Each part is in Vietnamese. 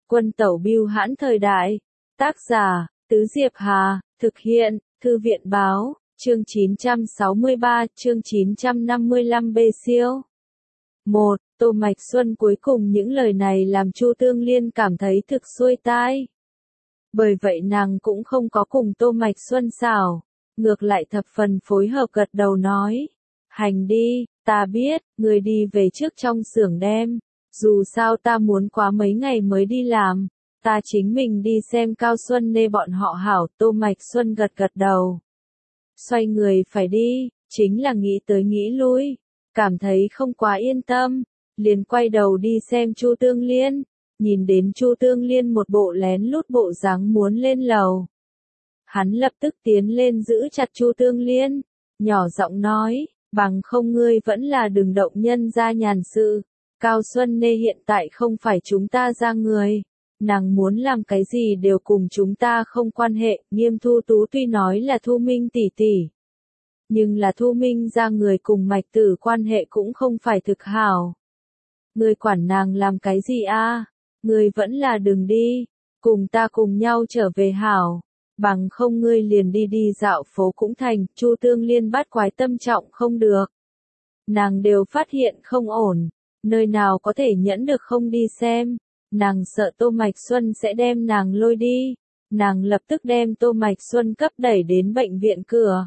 Quân tẩu bưu hãn thời đại. Tác giả, Tứ Diệp Hà, thực hiện, Thư viện báo, chương 963, chương 955 B siêu. 1. Tô Mạch Xuân cuối cùng những lời này làm Chu Tương Liên cảm thấy thực xuôi tai. Bởi vậy nàng cũng không có cùng Tô Mạch Xuân xảo, ngược lại thập phần phối hợp gật đầu nói. Hành đi, ta biết, người đi về trước trong xưởng đem. Dù sao ta muốn quá mấy ngày mới đi làm, ta chính mình đi xem Cao Xuân Nê bọn họ hảo. Tô Mạch Xuân gật gật đầu. Xoay người phải đi, chính là nghĩ tới nghĩ lui, cảm thấy không quá yên tâm, liền quay đầu đi xem Chu Tương Liên, nhìn đến Chu Tương Liên một bộ lén lút bộ dáng muốn lên lầu. Hắn lập tức tiến lên giữ chặt Chu Tương Liên, nhỏ giọng nói, bằng không ngươi vẫn là đừng động nhân ra nhàn sự. Cao Xuân Nê hiện tại không phải chúng ta ra người, nàng muốn làm cái gì đều cùng chúng ta không quan hệ. Nghiêm Thu Tú tuy nói là Thu Minh tỷ tỷ, nhưng là Thu Minh ra người cùng Mạch Tử quan hệ cũng không phải thực hảo. Ngươi quản nàng làm cái gì a? Ngươi vẫn là đừng đi, cùng ta cùng nhau trở về hảo, bằng không ngươi liền đi dạo phố cũng thành. Chu Tương Liên bắt quái tâm trọng không được, nàng đều phát hiện không ổn, nơi nào có thể nhẫn được không đi xem. Nàng sợ Tô Mạch Xuân sẽ đem nàng lôi đi, nàng lập tức đem Tô Mạch Xuân cấp đẩy đến bệnh viện cửa,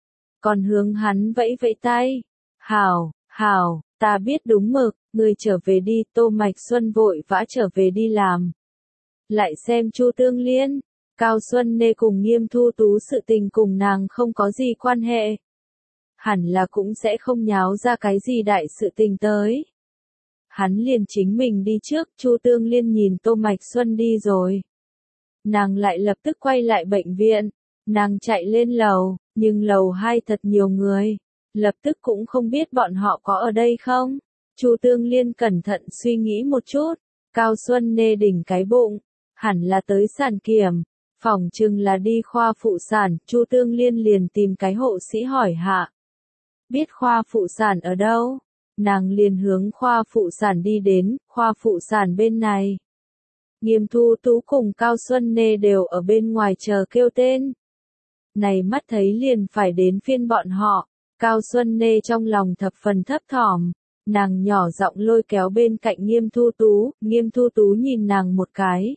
còn hướng hắn vẫy vẫy tay. Hảo, hảo, ta biết đúng mực, ngươi trở về đi. Tô Mạch Xuân vội vã trở về đi làm. Lại xem Chu Tương Liên, Cao Xuân Nê cùng Nghiêm Thu Tú sự tình cùng nàng không có gì quan hệ, hẳn là cũng sẽ không nháo ra cái gì đại sự tình tới. Hắn liền chính mình đi trước. Chu Tương Liên nhìn Tô Mạch Xuân đi rồi, nàng lại lập tức quay lại bệnh viện. Nàng chạy lên lầu, nhưng lầu 2 thật nhiều người, lập tức cũng không biết bọn họ có ở đây không. Chu Tương Liên cẩn thận suy nghĩ một chút, Cao Xuân Nê đỉnh cái bụng, hẳn là tới sản kiểm, phỏng chừng là đi khoa phụ sản. Chu Tương Liên liền tìm cái hộ sĩ hỏi hạ, biết khoa phụ sản ở đâu, nàng liền hướng khoa phụ sản đi đến. Khoa phụ sản bên này, Nghiêm Thu Tú cùng Cao Xuân Nê đều ở bên ngoài chờ kêu tên. Này mắt thấy liền phải đến phiên bọn họ, Cao Xuân Nê trong lòng thập phần thấp thỏm, nàng nhỏ giọng lôi kéo bên cạnh Nghiêm Thu Tú. Nghiêm Thu Tú nhìn nàng một cái,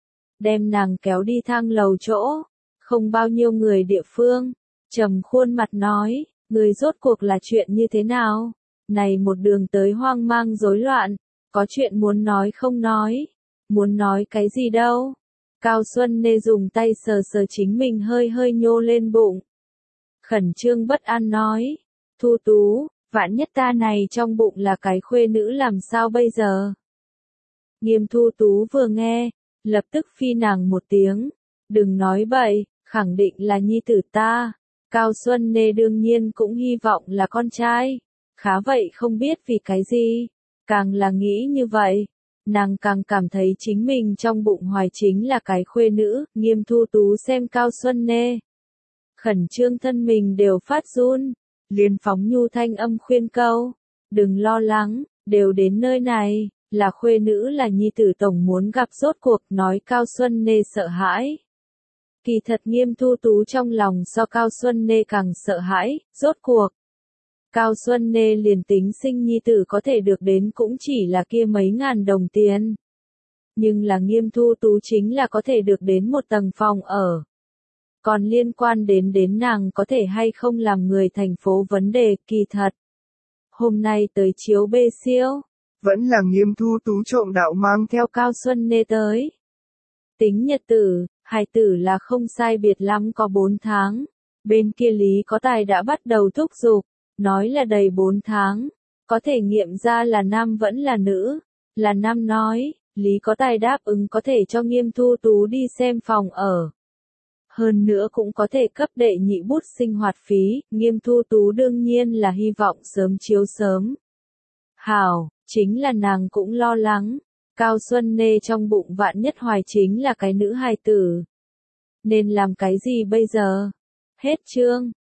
đem nàng kéo đi thang lầu chỗ, không bao nhiêu người địa phương, trầm khuôn mặt nói, người rốt cuộc là chuyện như thế nào? Này một đường tới hoang mang rối loạn, có chuyện muốn nói không nói, muốn nói cái gì đâu? Cao Xuân Nê dùng tay sờ sờ chính mình hơi hơi nhô lên bụng, khẩn trương bất an nói, Thu Tú, vạn nhất ta này trong bụng là cái khuê nữ làm sao bây giờ? Nghiêm Thu Tú vừa nghe, lập tức phi nàng một tiếng, đừng nói bậy, khẳng định là nhi tử ta. Cao Xuân Nê đương nhiên cũng hy vọng là con trai, khá vậy không biết vì cái gì, càng là nghĩ như vậy, nàng càng cảm thấy chính mình trong bụng hoài chính là cái khuê nữ. Nghiêm Thu Tú xem Cao Xuân Nê, khẩn trương thân mình đều phát run, liền phóng nhu thanh âm khuyên câu, đừng lo lắng, đều đến nơi này, là khuê nữ là nhi tử tổng muốn gặp rốt cuộc. Nói Cao Xuân Nê sợ hãi, kỳ thật Nghiêm Thu Tú trong lòng so Cao Xuân Nê càng sợ hãi. Rốt cuộc, Cao Xuân Nê liền tính sinh nhi tử có thể được đến cũng chỉ là kia mấy ngàn đồng tiền, nhưng là Nghiêm Thu Tú chính là có thể được đến một tầng phòng ở. Còn liên quan đến nàng có thể hay không làm người thành phố vấn đề. Kỳ thật, hôm nay tới chiếu B siêu, vẫn là Nghiêm Thu Tú trộm đạo mang theo Cao Xuân Nê tới. Tính nhật tử, hài tử là không sai biệt lắm có 4 tháng. Bên kia Lý Có Tài đã bắt đầu thúc giục, nói là đầy 4 tháng, có thể nghiệm ra là nam vẫn là nữ. Là nam nói, Lý Có Tài đáp ứng có thể cho Nghiêm Thu Tú đi xem phòng ở. Hơn nữa cũng có thể cấp đệ nhị bút sinh hoạt phí. Nghiêm Thu Tú đương nhiên là hy vọng sớm chiếu sớm. Hảo, chính là nàng cũng lo lắng, Cao Xuân Nê trong bụng vạn nhất hoài chính là cái nữ hài tử, nên làm cái gì bây giờ? Hết chương.